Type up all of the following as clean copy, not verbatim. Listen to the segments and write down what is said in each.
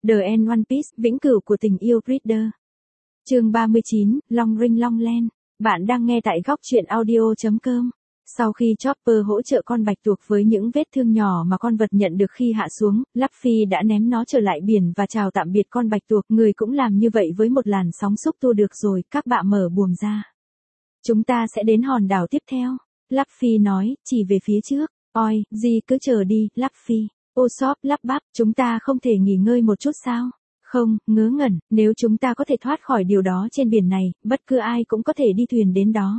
The End One Piece, vĩnh cửu của tình yêu Reader. Chương 39, Long Ring Long Len. Bạn đang nghe tại góc truyện audio.com. Sau khi Chopper hỗ trợ con bạch tuộc với những vết thương nhỏ mà con vật nhận được khi hạ xuống, Luffy đã ném nó trở lại biển và chào tạm biệt con bạch tuộc. Người cũng làm như vậy với một làn sóng xúc tua được rồi, các bạn mở buồm ra. Chúng ta sẽ đến hòn đảo tiếp theo. Luffy nói, chỉ về phía trước. Oi, gì cứ chờ đi, Luffy. Usopp lắp bắp, chúng ta không thể nghỉ ngơi một chút sao? Không, ngớ ngẩn, nếu chúng ta có thể thoát khỏi điều đó trên biển này, bất cứ ai cũng có thể đi thuyền đến đó.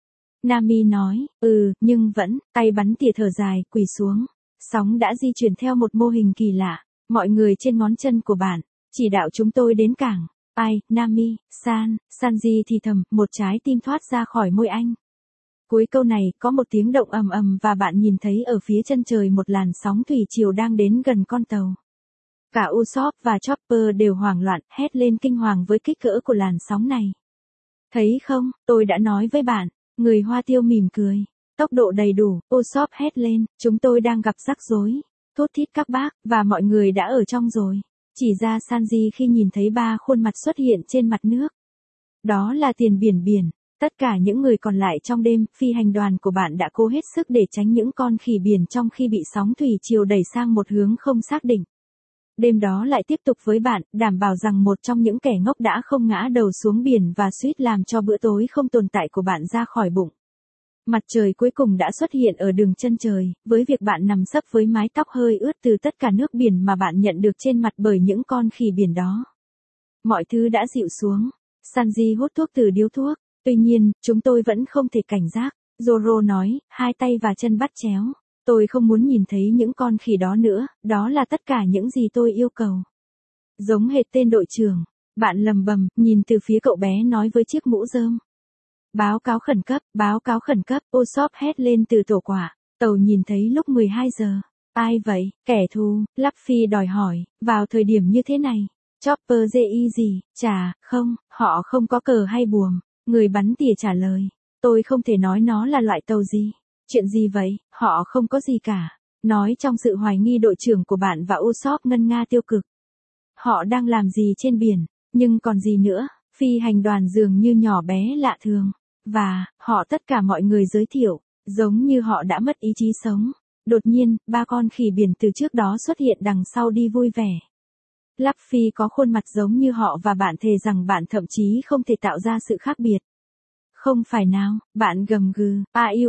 Nami nói, nhưng vẫn, tay bắn tỉa thở dài, quỳ xuống. Sóng đã di chuyển theo một mô hình kỳ lạ. Mọi người trên ngón chân của bạn, chỉ đạo chúng tôi đến cảng. Ai, Nami, Sanji thì thầm, một trái tim thoát ra khỏi môi anh. Cuối câu này, có một tiếng động ầm ầm và bạn nhìn thấy ở phía chân trời một làn sóng thủy triều đang đến gần con tàu. Cả Usopp và Chopper đều hoảng loạn, hét lên kinh hoàng với kích cỡ của làn sóng này. Thấy không, tôi đã nói với bạn, người Hoa Tiêu mỉm cười. Tốc độ đầy đủ, Usopp hét lên, chúng tôi đang gặp rắc rối. Thút thít các bác, và mọi người đã ở trong rồi. Chỉ ra Sanji khi nhìn thấy ba khuôn mặt xuất hiện trên mặt nước. Đó là tiền biển. Tất cả những người còn lại trong đêm, phi hành đoàn của bạn đã cố hết sức để tránh những con khỉ biển trong khi bị sóng thủy triều đẩy sang một hướng không xác định. Đêm đó lại tiếp tục với bạn, đảm bảo rằng một trong những kẻ ngốc đã không ngã đầu xuống biển và suýt làm cho bữa tối không tồn tại của bạn ra khỏi bụng. Mặt trời cuối cùng đã xuất hiện ở đường chân trời, với việc bạn nằm sấp với mái tóc hơi ướt từ tất cả nước biển mà bạn nhận được trên mặt bởi những con khỉ biển đó. Mọi thứ đã dịu xuống. Sanji hút thuốc từ điếu thuốc. Tuy nhiên, chúng tôi vẫn không thể cảnh giác, Zoro nói, hai tay và chân bắt chéo. Tôi không muốn nhìn thấy những con khỉ đó nữa, đó là tất cả những gì tôi yêu cầu. Giống hệt tên đội trưởng, bạn lầm bầm, nhìn từ phía cậu bé nói với chiếc mũ rơm. Báo cáo khẩn cấp, Usopp hét lên từ tổ quả, tàu nhìn thấy lúc 12 giờ. Ai vậy, kẻ thù, Luffy đòi hỏi, vào thời điểm như thế này. Chopper gì, không, họ không có cờ hay buồm. Người bắn tỉa trả lời, tôi không thể nói nó là loại tàu gì. Chuyện gì vậy, họ không có gì cả. Nói trong sự hoài nghi đội trưởng của bạn và Usopp ngân nga tiêu cực. Họ đang làm gì trên biển, nhưng còn gì nữa, phi hành đoàn dường như nhỏ bé lạ thường. Và, họ tất cả mọi người giới thiệu, giống như họ đã mất ý chí sống. Đột nhiên, ba con khỉ biển từ trước đó xuất hiện đằng sau đi vui vẻ. Luffy có khuôn mặt giống như họ và bạn thề rằng bạn thậm chí không thể tạo ra sự khác biệt. Không phải nào, bạn gầm gừ,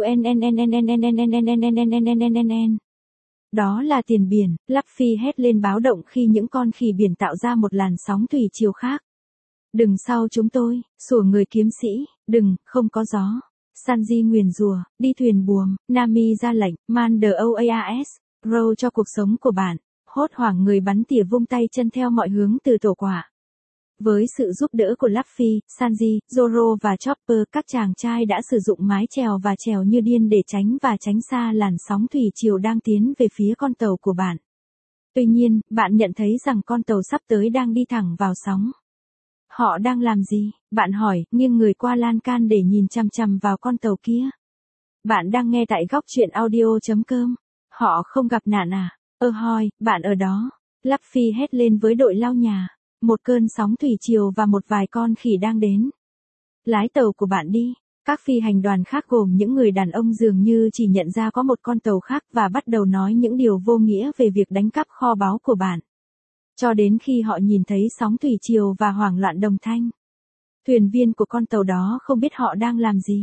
Đó là tiền biển, Luffy hét lên báo động khi những con khỉ biển tạo ra một làn sóng thủy triều khác. Đừng sau chúng tôi, sủa người kiếm sĩ, đừng, không có gió. Sanji nguyền rủa, đi thuyền buồm, Nami ra lệnh, man the OAS, row cho cuộc sống của bạn. Hốt hoảng người bắn tỉa vung tay chân theo mọi hướng từ tổ quả. Với sự giúp đỡ của Luffy, Sanji, Zoro và Chopper, các chàng trai đã sử dụng mái chèo và chèo như điên để tránh xa làn sóng thủy triều đang tiến về phía con tàu của bạn. Tuy nhiên, bạn nhận thấy rằng con tàu sắp tới đang đi thẳng vào sóng. Họ đang làm gì? Bạn hỏi, nghiêng người qua lan can để nhìn chằm chằm vào con tàu kia. Bạn đang nghe tại góc truyện audio.com. Họ không gặp nạn à? Hoi, bạn ở đó. Luffy hét lên với đội lau nhà. Một cơn sóng thủy triều và một vài con khỉ đang đến. Lái tàu của bạn đi. Các phi hành đoàn khác gồm những người đàn ông dường như chỉ nhận ra có một con tàu khác và bắt đầu nói những điều vô nghĩa về việc đánh cắp kho báu của bạn. Cho đến khi họ nhìn thấy sóng thủy triều và hoảng loạn đồng thanh. Thuyền viên của con tàu đó không biết họ đang làm gì.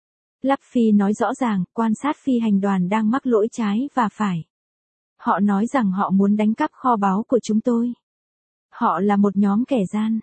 Luffy nói rõ ràng, quan sát phi hành đoàn đang mắc lỗi trái và phải. Họ nói rằng họ muốn đánh cắp kho báu của chúng tôi. Họ là một nhóm kẻ gian.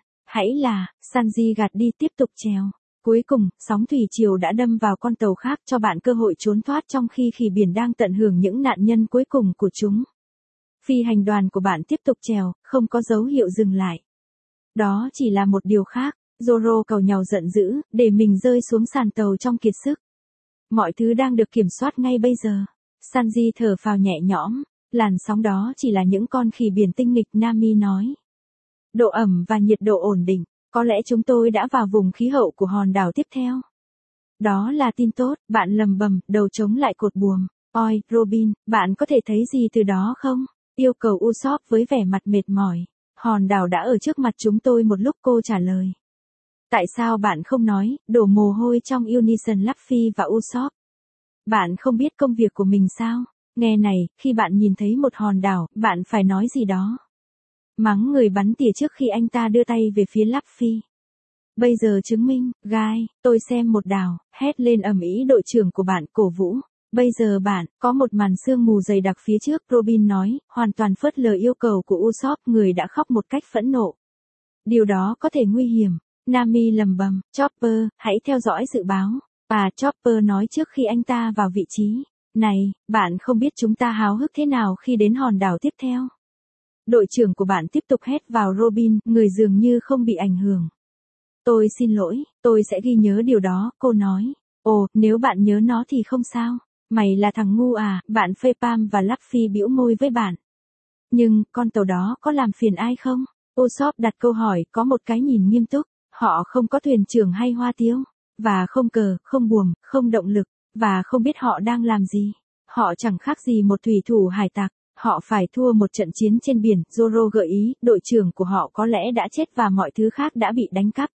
Sanji gạt đi tiếp tục trèo. Cuối cùng, sóng thủy triều đã đâm vào con tàu khác cho bạn cơ hội trốn thoát trong khi khỉ biển đang tận hưởng những nạn nhân cuối cùng của chúng. Phi hành đoàn của bạn tiếp tục trèo, không có dấu hiệu dừng lại. Đó chỉ là một điều khác. Zoro càu nhàu giận dữ, để mình rơi xuống sàn tàu trong kiệt sức. Mọi thứ đang được kiểm soát ngay bây giờ. Sanji thở phào nhẹ nhõm. Làn sóng đó chỉ là những con khỉ biển tinh nghịch, Nami nói. Độ ẩm và nhiệt độ ổn định, có lẽ chúng tôi đã vào vùng khí hậu của hòn đảo tiếp theo. Đó là tin tốt, bạn lầm bầm, đầu chống lại cột buồm. Oi, Robin, bạn có thể thấy gì từ đó không? Yêu cầu Usopp với vẻ mặt mệt mỏi. Hòn đảo đã ở trước mặt chúng tôi một lúc, cô trả lời. Tại sao bạn không nói, đổ mồ hôi trong Unison Luffy và Usopp. Bạn không biết công việc của mình sao? Nghe này, khi bạn nhìn thấy một hòn đảo, bạn phải nói gì đó. Mắng người bắn tỉa trước khi anh ta đưa tay về phía Luffy. Bây giờ chứng minh, Guy, tôi xem một đảo, hét lên ầm ĩ đội trưởng của bạn, cổ vũ. Bây giờ bạn, có một màn sương mù dày đặc phía trước, Robin nói, hoàn toàn phớt lờ yêu cầu của Usopp, người đã khóc một cách phẫn nộ. Điều đó có thể nguy hiểm. Nami lầm bầm, Chopper, hãy theo dõi dự báo. Và Chopper nói trước khi anh ta vào vị trí. Này, bạn không biết chúng ta háo hức thế nào khi đến hòn đảo tiếp theo. Đội trưởng của bạn tiếp tục hét vào Robin, người dường như không bị ảnh hưởng. Tôi xin lỗi, tôi sẽ ghi nhớ điều đó, cô nói. Ồ, nếu bạn nhớ nó thì không sao. Mày là thằng ngu à, bạn phê Pam và Luffy bĩu môi với bạn. Nhưng, con tàu đó có làm phiền ai không? Usopp đặt câu hỏi, có một cái nhìn nghiêm túc. Họ không có thuyền trưởng hay hoa tiêu. Và không cờ, không buồm, không động lực. Và không biết họ đang làm gì. Họ chẳng khác gì một thủy thủ hải tặc. Họ phải thua một trận chiến trên biển. Zoro gợi ý, đội trưởng của họ có lẽ đã chết và mọi thứ khác đã bị đánh cắp.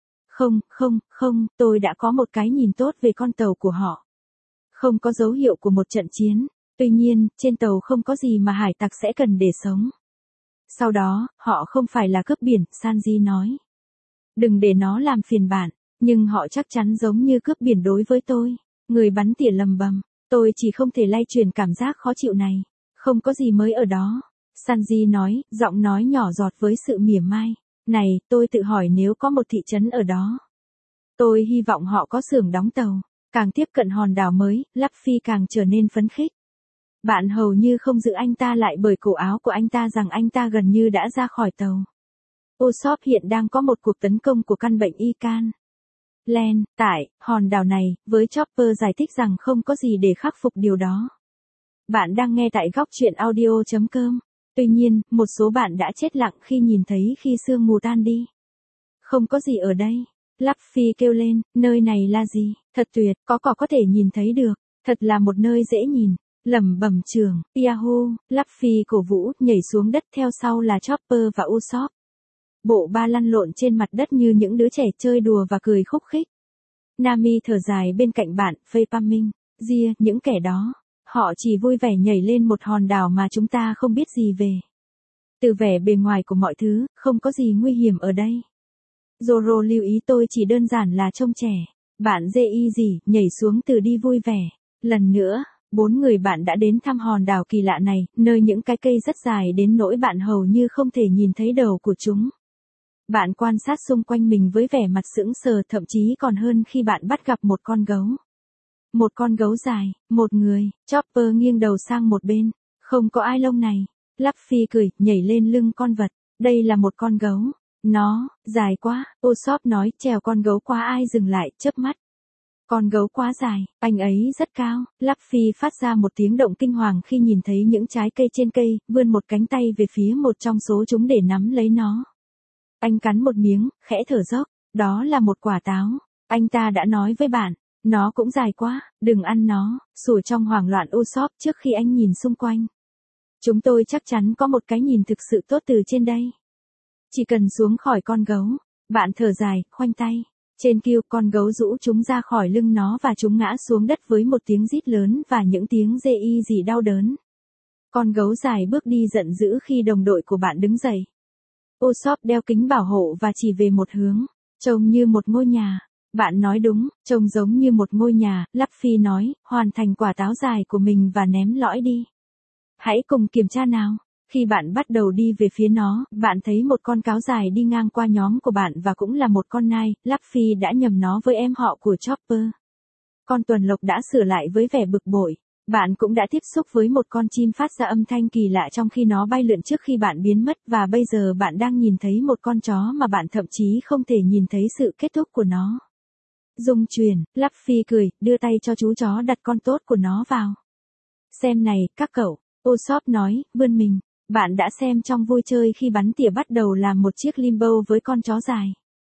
Không, tôi đã có một cái nhìn tốt về con tàu của họ. Không có dấu hiệu của một trận chiến. Tuy nhiên, trên tàu không có gì mà hải tặc sẽ cần để sống. Sau đó, họ không phải là cướp biển, Sanji nói. Đừng để nó làm phiền bạn, nhưng họ chắc chắn giống như cướp biển đối với tôi. Người bắn tỉa lầm bầm, tôi chỉ không thể lay truyền cảm giác khó chịu này. Không có gì mới ở đó. Sanji nói, giọng nói nhỏ giọt với sự mỉa mai. Này, tôi tự hỏi nếu có một thị trấn ở đó. Tôi hy vọng họ có xưởng đóng tàu. Càng tiếp cận hòn đảo mới, Luffy càng trở nên phấn khích. Bạn hầu như không giữ anh ta lại bởi cổ áo của anh ta rằng anh ta gần như đã ra khỏi tàu. Usopp hiện đang có một cuộc tấn công của căn bệnh Ikan. Len, tại, hòn đảo này, với Chopper giải thích rằng không có gì để khắc phục điều đó. Bạn đang nghe tại góc truyện audio.com. Tuy nhiên, một số bạn đã chết lặng khi nhìn thấy khi sương mù tan đi. Không có gì ở đây. Luffy kêu lên, nơi này là gì? Thật tuyệt, có cỏ có thể nhìn thấy được. Thật là một nơi dễ nhìn. Lẩm bẩm trưởng, Yahoo, Luffy cổ vũ, nhảy xuống đất theo sau là Chopper và Usopp. Bộ ba lăn lộn trên mặt đất như những đứa trẻ chơi đùa và cười khúc khích. Nami thở dài bên cạnh bạn, phê Pamming, Gia, những kẻ đó. Họ chỉ vui vẻ nhảy lên một hòn đảo mà chúng ta không biết gì về. Từ vẻ bề ngoài của mọi thứ, không có gì nguy hiểm ở đây. Zoro lưu ý tôi chỉ đơn giản là trông trẻ. Bạn Ji gì, nhảy xuống từ đi vui vẻ. Lần nữa, 4 người bạn đã đến thăm hòn đảo kỳ lạ này, nơi những cái cây rất dài đến nỗi bạn hầu như không thể nhìn thấy đầu của chúng. Bạn quan sát xung quanh mình với vẻ mặt sững sờ, thậm chí còn hơn khi bạn bắt gặp một con gấu. Một con gấu dài, một người, Chopper nghiêng đầu sang một bên, không có ai lông này. Luffy cười, nhảy lên lưng con vật, đây là một con gấu. Nó, dài quá, Usopp nói, trèo con gấu qua ai dừng lại, chớp mắt. Con gấu quá dài, anh ấy rất cao. Luffy phát ra một tiếng động kinh hoàng khi nhìn thấy những trái cây trên cây, vươn một cánh tay về phía một trong số chúng để nắm lấy nó. Anh cắn một miếng, khẽ thở dốc, đó là một quả táo. Anh ta đã nói với bạn, nó cũng dài quá, đừng ăn nó, sủa trong hoảng loạn Usopp trước khi anh nhìn xung quanh. Chúng tôi chắc chắn có một cái nhìn thực sự tốt từ trên đây. Chỉ cần xuống khỏi con gấu, bạn thở dài, khoanh tay. Trên kêu, con gấu rũ chúng ra khỏi lưng nó và chúng ngã xuống đất với một tiếng rít lớn và những tiếng rê y gì đau đớn. Con gấu dài bước đi giận dữ khi đồng đội của bạn đứng dậy. Usopp đeo kính bảo hộ và chỉ về một hướng, trông như một ngôi nhà. Bạn nói đúng, trông giống như một ngôi nhà, Luffy nói, hoàn thành quả táo dài của mình và ném lõi đi. Hãy cùng kiểm tra nào. Khi bạn bắt đầu đi về phía nó, bạn thấy một con cáo dài đi ngang qua nhóm của bạn và cũng là một con nai, Luffy đã nhầm nó với em họ của Chopper. Con tuần lộc đã sửa lại với vẻ bực bội. Bạn cũng đã tiếp xúc với một con chim phát ra âm thanh kỳ lạ trong khi nó bay lượn trước khi bạn biến mất và bây giờ bạn đang nhìn thấy một con chó mà bạn thậm chí không thể nhìn thấy sự kết thúc của nó. Dung truyền, Luffy cười, đưa tay cho chú chó đặt con tốt của nó vào. Xem này, các cậu, Usopp nói, vươn mình. Bạn đã xem trong vui chơi khi bắn tỉa bắt đầu làm một chiếc limbo với con chó dài.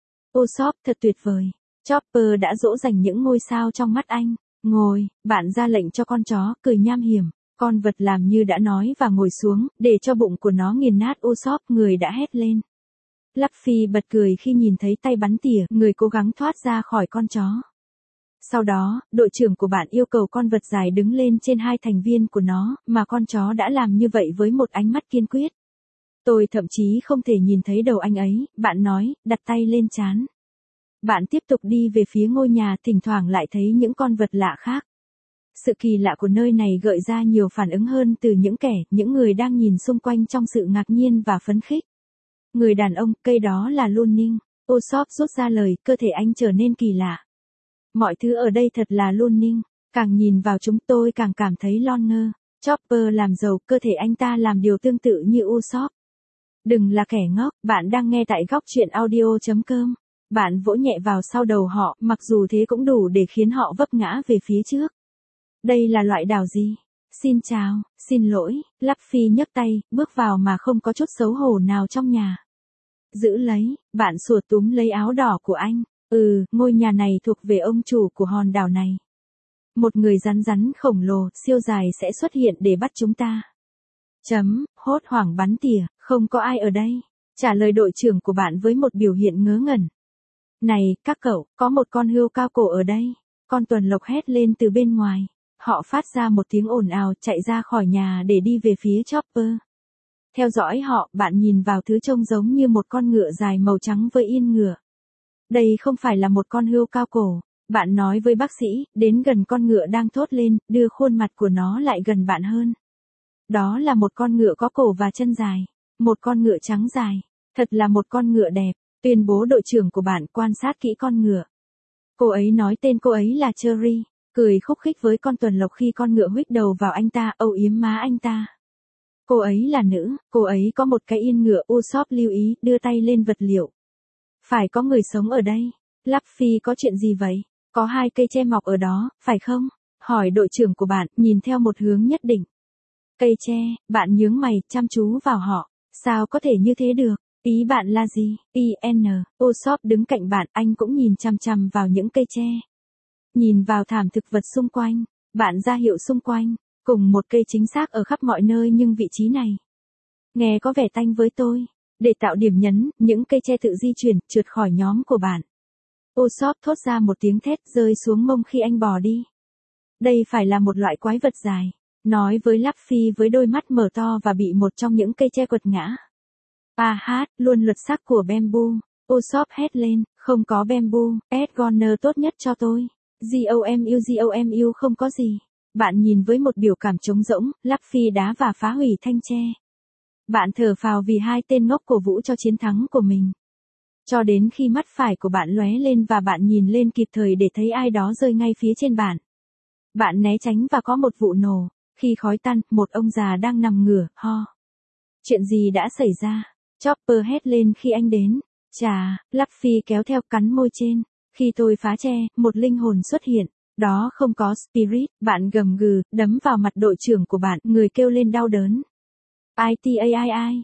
Usopp thật tuyệt vời. Chopper đã dỗ dành những ngôi sao trong mắt anh. Ngồi, bạn ra lệnh cho con chó, cười nham hiểm. Con vật làm như đã nói và ngồi xuống, để cho bụng của nó nghiền nát Usopp, người đã hét lên. Luffy bật cười khi nhìn thấy tay bắn tỉa, người cố gắng thoát ra khỏi con chó. Sau đó, đội trưởng của bạn yêu cầu con vật dài đứng lên trên hai thành viên của nó, mà con chó đã làm như vậy với một ánh mắt kiên quyết. Tôi thậm chí không thể nhìn thấy đầu anh ấy, bạn nói, đặt tay lên trán. Bạn tiếp tục đi về phía ngôi nhà, thỉnh thoảng lại thấy những con vật lạ khác. Sự kỳ lạ của nơi này gợi ra nhiều phản ứng hơn từ những người đang nhìn xung quanh trong sự ngạc nhiên và phấn khích. Người đàn ông, cây đó là Lunin. Usopp rút ra lời, cơ thể anh trở nên kỳ lạ. Mọi thứ ở đây thật là Lunin. Càng nhìn vào chúng tôi càng cảm thấy lon ngơ. Chopper làm giàu, cơ thể anh ta làm điều tương tự như Usopp. Đừng là kẻ ngốc, bạn đang nghe tại góc truyện audio.com. Bạn vỗ nhẹ vào sau đầu họ, mặc dù thế cũng đủ để khiến họ vấp ngã về phía trước. Đây là loại đảo gì? Xin chào, xin lỗi, Luffy nhấc tay, bước vào mà không có chút xấu hổ nào trong nhà. Giữ lấy, bạn sủa túm lấy áo đỏ của anh. Ngôi nhà này thuộc về ông chủ của hòn đảo này. Một người rắn rắn khổng lồ, siêu dài sẽ xuất hiện để bắt chúng ta. Hốt hoảng bắn tỉa, không có ai ở đây. Trả lời đội trưởng của bạn với một biểu hiện ngớ ngẩn. Này, các cậu, có một con hươu cao cổ ở đây. Con tuần lộc hét lên từ bên ngoài. Họ phát ra một tiếng ồn ào, chạy ra khỏi nhà để đi về phía Chopper. Theo dõi họ, bạn nhìn vào thứ trông giống như một con ngựa dài màu trắng với yên ngựa. Đây không phải là một con hươu cao cổ. Bạn nói với bác sĩ, đến gần con ngựa đang thốt lên, đưa khuôn mặt của nó lại gần bạn hơn. Đó là một con ngựa có cổ và chân dài. Một con ngựa trắng dài. Thật là một con ngựa đẹp. Tuyên bố đội trưởng của bạn quan sát kỹ con ngựa. Cô ấy nói tên cô ấy là Cherry. Cười khúc khích với con tuần lộc khi con ngựa huých đầu vào anh ta, âu yếm má anh ta. Cô ấy là nữ, cô ấy có một cái yên ngựa. Usopp lưu ý, đưa tay lên vật liệu. Phải có người sống ở đây. Luffy, có chuyện gì vậy? Có hai cây tre mọc ở đó, phải không? Hỏi đội trưởng của bạn, nhìn theo một hướng nhất định. Cây tre, bạn nhướng mày, chăm chú vào họ. Sao có thể như thế được? Ý bạn là gì? Usopp đứng cạnh bạn, anh cũng nhìn chằm chằm vào những cây tre. Nhìn vào thảm thực vật xung quanh, bạn ra hiệu xung quanh, cùng một cây chính xác ở khắp mọi nơi nhưng vị trí này. Nghe có vẻ tanh với tôi. Để tạo điểm nhấn, những cây tre tự di chuyển, trượt khỏi nhóm của bạn. Usopp thốt ra một tiếng thét rơi xuống mông khi anh bò đi. Đây phải là một loại quái vật dài. Nói với Luffy với đôi mắt mở to và bị một trong những cây tre quật ngã. Luôn luật sắc của bamboo. Usopp hét lên, không có bamboo, Edgoner tốt nhất cho tôi. GOMU không có gì. Bạn nhìn với một biểu cảm trống rỗng, Luffy đá và phá hủy thanh tre. Bạn thở phào vì hai tên ngốc cổ vũ cho chiến thắng của mình. Cho đến khi mắt phải của bạn lóe lên và bạn nhìn lên kịp thời để thấy ai đó rơi ngay phía trên bạn. Bạn né tránh và có một vụ nổ. Khi khói tan, một ông già đang nằm ngửa, ho. Chuyện gì đã xảy ra? Chopper hét lên khi anh đến. Chà, Luffy kéo theo cắn môi trên. Khi tôi phá tre, một linh hồn xuất hiện. Đó không có spirit, bạn gầm gừ, đấm vào mặt đội trưởng của bạn, người kêu lên đau đớn. Ai,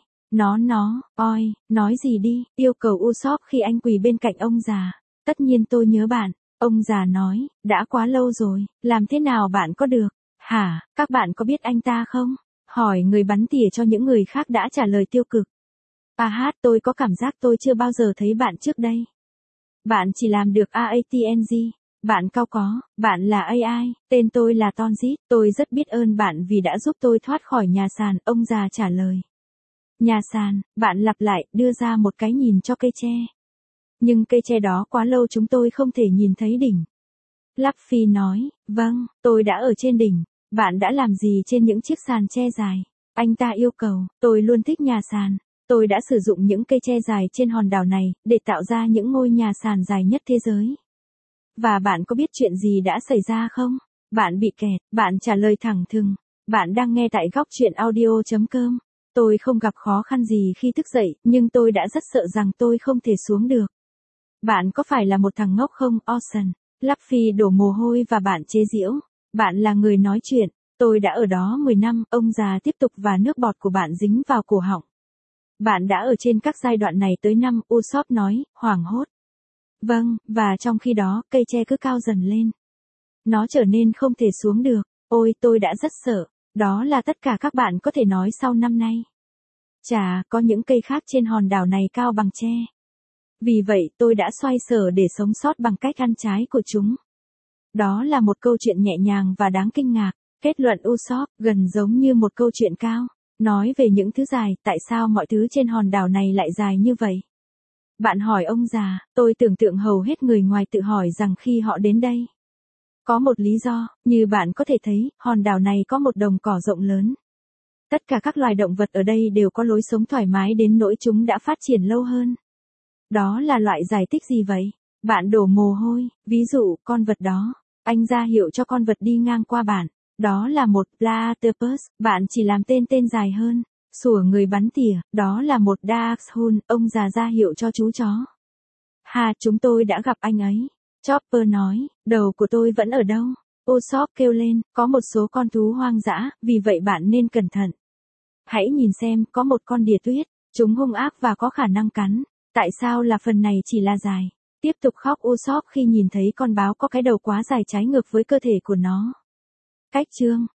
nói gì đi, yêu cầu Usopp khi anh quỳ bên cạnh ông già. Tất nhiên tôi nhớ bạn, ông già nói, đã quá lâu rồi, làm thế nào bạn có được? Hả, các bạn có biết anh ta không? Hỏi người bắn tỉa cho những người khác đã trả lời tiêu cực. Tôi có cảm giác tôi chưa bao giờ thấy bạn trước đây. Bạn chỉ làm được AATNG. Bạn cao có, bạn là AI, tên tôi là Tonzit, tôi rất biết ơn bạn vì đã giúp tôi thoát khỏi nhà sàn, ông già trả lời. Nhà sàn, bạn lặp lại, đưa ra một cái nhìn cho cây tre. Nhưng cây tre đó quá lâu chúng tôi không thể nhìn thấy đỉnh. Luffy nói, vâng, tôi đã ở trên đỉnh, bạn đã làm gì trên những chiếc sàn tre dài? Anh ta yêu cầu, tôi luôn thích nhà sàn. Tôi đã sử dụng những cây tre dài trên hòn đảo này, để tạo ra những ngôi nhà sàn dài nhất thế giới. Và bạn có biết chuyện gì đã xảy ra không? Bạn bị kẹt, bạn trả lời thẳng thừng. Bạn đang nghe tại góc truyện audio.com. Tôi không gặp khó khăn gì khi thức dậy, nhưng tôi đã rất sợ rằng tôi không thể xuống được. Bạn có phải là một thằng ngốc không, Ocean? Luffy đổ mồ hôi và bạn chế giễu. Bạn là người nói chuyện. Tôi đã ở đó 10 năm, ông già tiếp tục và nước bọt của bạn dính vào cổ họng. Bạn đã ở trên các giai đoạn này tới năm, Usopp nói, hoảng hốt. Vâng, và trong khi đó, cây tre cứ cao dần lên. Nó trở nên không thể xuống được. Ôi, tôi đã rất sợ. Đó là tất cả các bạn có thể nói sau năm nay. Chà, có những cây khác trên hòn đảo này cao bằng tre. Vì vậy tôi đã xoay sở để sống sót bằng cách ăn trái của chúng. Đó là một câu chuyện nhẹ nhàng và đáng kinh ngạc. Kết luận Usopp gần giống như một câu chuyện cao. Nói về những thứ dài, tại sao mọi thứ trên hòn đảo này lại dài như vậy? Bạn hỏi ông già, tôi tưởng tượng hầu hết người ngoài tự hỏi rằng khi họ đến đây. Có một lý do, như bạn có thể thấy, hòn đảo này có một đồng cỏ rộng lớn. Tất cả các loài động vật ở đây đều có lối sống thoải mái đến nỗi chúng đã phát triển lâu hơn. Đó là loại giải thích gì vậy? Bạn đổ mồ hôi, ví dụ, con vật đó. Anh ra hiệu cho con vật đi ngang qua bạn. Đó là một platypus, bạn chỉ làm tên dài hơn. Sủa người bắn tỉa, đó là một dachshund, ông già ra hiệu cho chú chó. Chúng tôi đã gặp anh ấy. Chopper nói, đầu của tôi vẫn ở đâu? Usopp kêu lên, có một số con thú hoang dã, vì vậy bạn nên cẩn thận. Hãy nhìn xem, có một con đỉa tuyết, chúng hung ác và có khả năng cắn. Tại sao là phần này chỉ là dài? Tiếp tục khóc Usopp khi nhìn thấy con báo có cái đầu quá dài trái ngược với cơ thể của nó. Cách chương